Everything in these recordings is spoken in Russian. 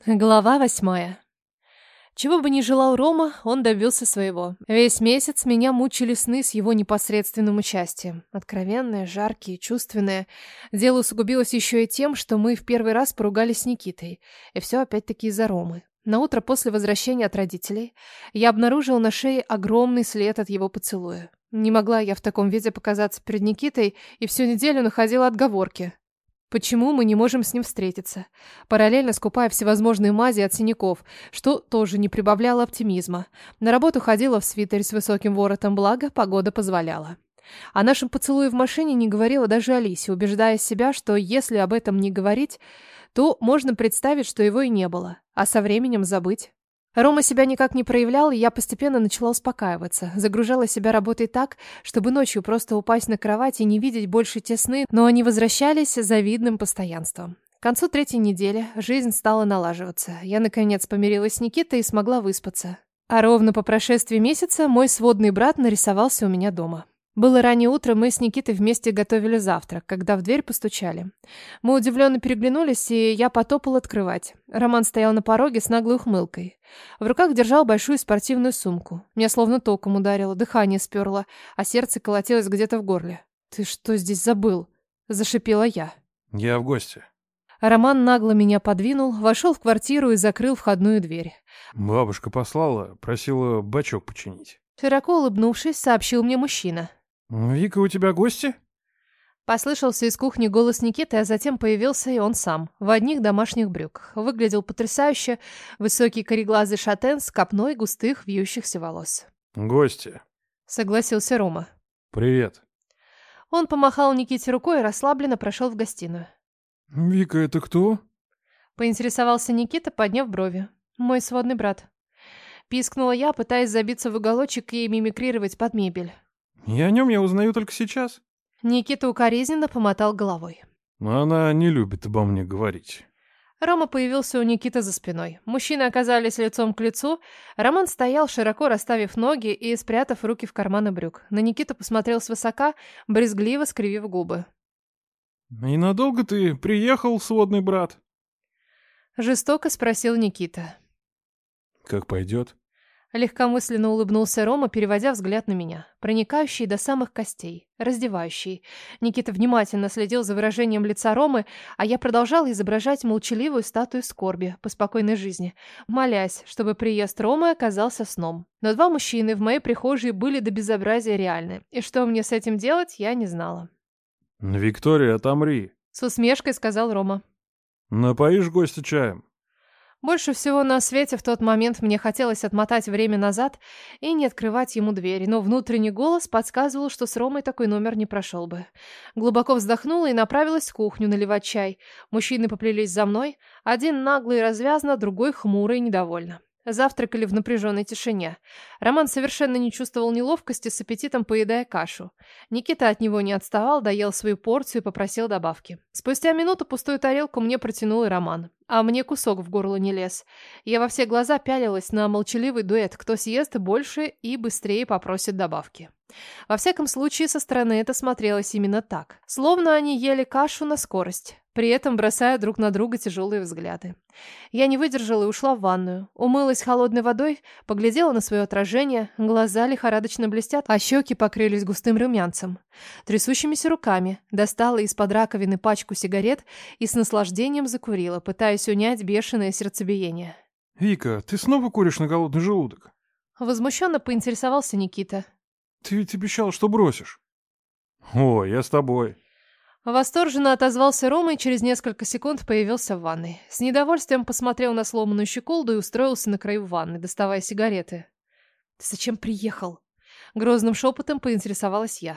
Глава 8. Чего бы ни желал Рома, он добился своего. Весь месяц меня мучили сны с его непосредственным участием. Откровенные, жаркие, чувственные. Дело усугубилось еще и тем, что мы в первый раз поругались с Никитой. И все опять-таки из-за Ромы. На утро после возвращения от родителей я обнаружила на шее огромный след от его поцелуя. Не могла я в таком виде показаться перед Никитой и всю неделю находила отговорки. Почему мы не можем с ним встретиться? Параллельно скупая всевозможные мази от синяков, что тоже не прибавляло оптимизма. На работу ходила в свитере с высоким воротом, благо погода позволяла. О нашем поцелуе в машине не говорила даже Алисе, убеждая себя, что если об этом не говорить, то можно представить, что его и не было, а со временем забыть. Рома себя никак не проявлял, и я постепенно начала успокаиваться. Загружала себя работой так, чтобы ночью просто упасть на кровать и не видеть больше те сны, но они возвращались с завидным постоянством. К концу третьей недели жизнь стала налаживаться. Я, наконец, помирилась с Никитой и смогла выспаться. А ровно по прошествии месяца мой сводный брат нарисовался у меня дома. Было раннее утро, мы с Никитой вместе готовили завтрак, когда в дверь постучали. Мы удивленно переглянулись, и я потопал открывать. Роман стоял на пороге с наглой ухмылкой. В руках держал большую спортивную сумку. Меня словно током ударило, дыхание сперло, а сердце колотилось где-то в горле. «Ты что здесь забыл?» – зашипела я. Я в гости. Роман нагло меня подвинул, вошел в квартиру и закрыл входную дверь. Бабушка послала, просила бачок починить. Широко улыбнувшись, сообщил мне мужчина. Вика, у тебя гости? Послышался из кухни голос Никиты, а затем появился и он сам, в одних домашних брюках. Выглядел потрясающе, высокий кореглазый шатен с копной густых вьющихся волос. Гости. Согласился Рома. Привет. Он помахал Никите рукой и расслабленно прошел в гостиную. Вика, это кто? Поинтересовался Никита, подняв брови. Мой сводный брат. Пискнула я, пытаясь забиться в уголочек и мимикрировать под мебель. И о нем я узнаю только сейчас. Никита укоризненно помотал головой. Но она не любит обо мне говорить. Рома появился у Никиты за спиной. Мужчины оказались лицом к лицу. Роман стоял, широко расставив ноги и спрятав руки в карманы брюк. На Никиту посмотрел свысока, брезгливо скривив губы. И надолго ты приехал, сводный брат? Жестоко спросил Никита. Как пойдет. Легкомысленно улыбнулся Рома, переводя взгляд на меня, проникающий до самых костей, раздевающий. Никита внимательно следил за выражением лица Ромы, а я продолжала изображать молчаливую статую скорби по спокойной жизни, молясь, чтобы приезд Ромы оказался сном. Но два мужчины в моей прихожей были до безобразия реальны, и что мне с этим делать, я не знала. Виктория, отомри. С усмешкой сказал Рома. Напоишь гостя чаем? Больше всего на свете в тот момент мне хотелось отмотать время назад и не открывать ему дверь, но внутренний голос подсказывал, что с Ромой такой номер не прошел бы. Глубоко вздохнула и направилась в кухню наливать чай. Мужчины поплелись за мной, один наглый и развязно, другой хмурый и недовольно. Завтракали в напряженной тишине. Роман совершенно не чувствовал неловкости, с аппетитом поедая кашу. Никита от него не отставал, доел свою порцию и попросил добавки. Спустя минуту пустую тарелку мне протянул и Роман. А мне кусок в горло не лез. Я во все глаза пялилась на молчаливый дуэт, кто съест больше и быстрее попросит добавки. Во всяком случае, со стороны это смотрелось именно так. Словно они ели кашу на скорость, при этом бросая друг на друга тяжелые взгляды. Я не выдержала и ушла в ванную. Умылась холодной водой, поглядела на свое отражение, глаза лихорадочно блестят, а щеки покрылись густым румянцем. Трясущимися руками достала из-под раковины пачку сигарет и с наслаждением закурила, пытаясь унять бешеное сердцебиение. Вика, ты снова куришь на голодный желудок? Возмущенно поинтересовался Никита. Ты ведь обещал, что бросишь. О, я с тобой. Восторженно отозвался Рома и через несколько секунд появился в ванной. С недовольствием посмотрел на сломанную щеколду и устроился на краю ванны, доставая сигареты. «Ты зачем приехал?» Грозным шепотом поинтересовалась я.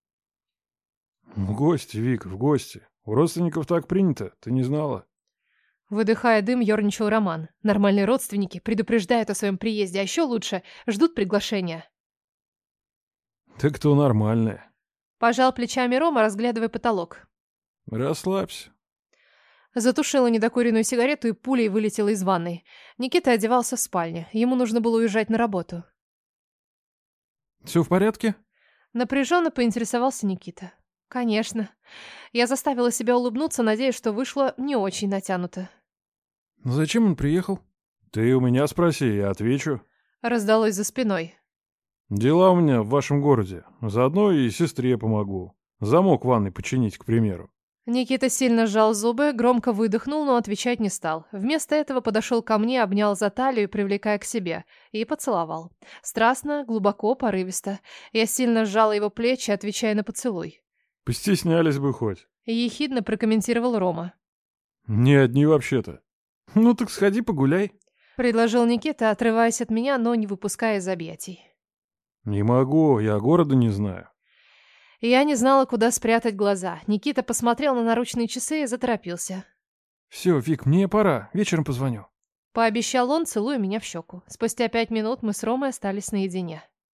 В гости, Вика, в гости. У родственников так принято, ты не знала? Выдыхая дым, ерничал Роман. Нормальные родственники предупреждают о своем приезде, а еще лучше ждут приглашения. Ты кто нормальная? Пожал плечами Рома, разглядывая потолок. Расслабься. Затушила недокуренную сигарету и пулей вылетела из ванной. Никита одевался в спальне. Ему нужно было уезжать на работу. Все в порядке? Напряженно поинтересовался Никита. Конечно. Я заставила себя улыбнуться, надеясь, что вышло не очень натянуто. Зачем он приехал? Ты у меня спроси, я отвечу. Раздалось за спиной. Дела у меня в вашем городе. Заодно и сестре помогу. Замок в ванной починить, к примеру. Никита сильно сжал зубы, громко выдохнул, но отвечать не стал. Вместо этого подошел ко мне, обнял за талию, привлекая к себе, и поцеловал. Страстно, глубоко, порывисто. Я сильно сжала его плечи, отвечая на поцелуй. Постеснялись бы хоть. И ехидно прокомментировал Рома. Не одни вообще-то. Ну так сходи погуляй. Предложил Никита, отрываясь от меня, но не выпуская из объятий. Не могу, я города не знаю. Я не знала, куда спрятать глаза. Никита посмотрел на наручные часы и заторопился. Все, Вик, мне пора, вечером позвоню. Пообещал он, целуя меня в щеку. Спустя 5 минут мы с Ромой остались наедине.